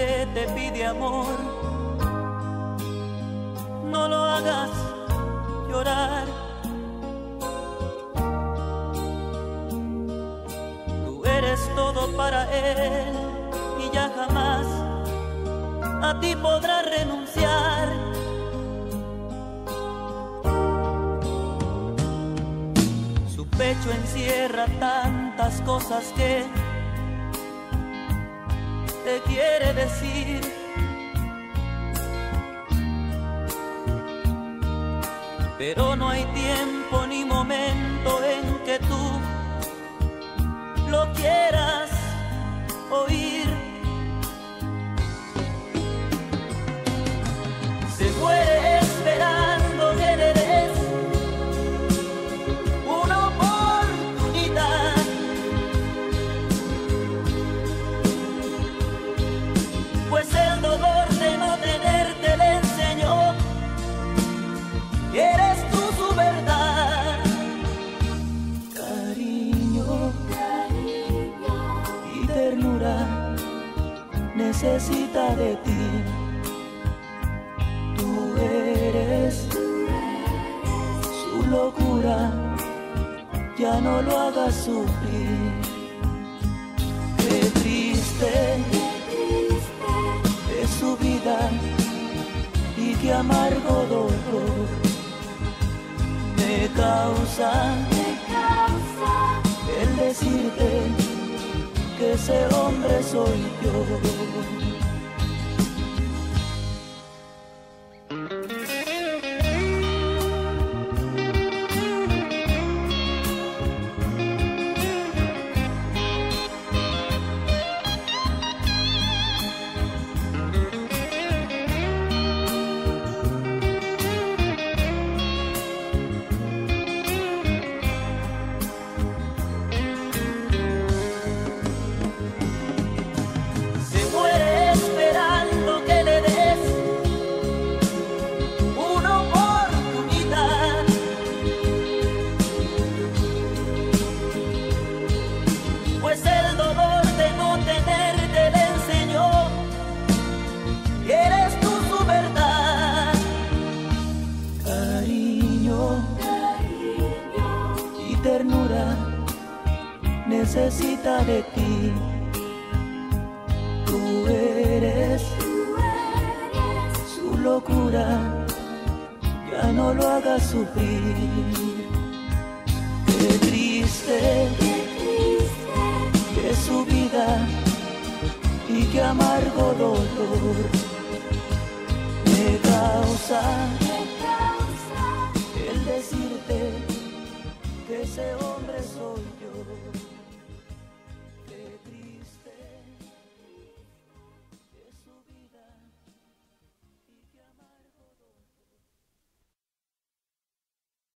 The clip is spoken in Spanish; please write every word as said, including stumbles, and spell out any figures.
que te pide amor, no lo hagas llorar. Tú eres todo para él y ya jamás a ti podrá renunciar. Su pecho encierra tantas cosas que te quiere decir. Pero no hay tiempo ni momento en que tú lo quieras oír. Se muere esperando que le des una oportunidad. Pues el dolor de no tenerte le enseñó que eres tú su verdad. Cariño, cariño y ternura necesita de ti. Tú eres su locura, ya no lo hagas sufrir. Qué triste es su vida y qué amargo dolor me causa, me causa el decirte que ese hombre soy yo. Necesita de ti. Tú eres, tú eres su locura, ya no lo hagas sufrir. Qué triste, qué triste es su vida y qué amargo dolor me causa, me causa el decirte que ese hombre soy yo.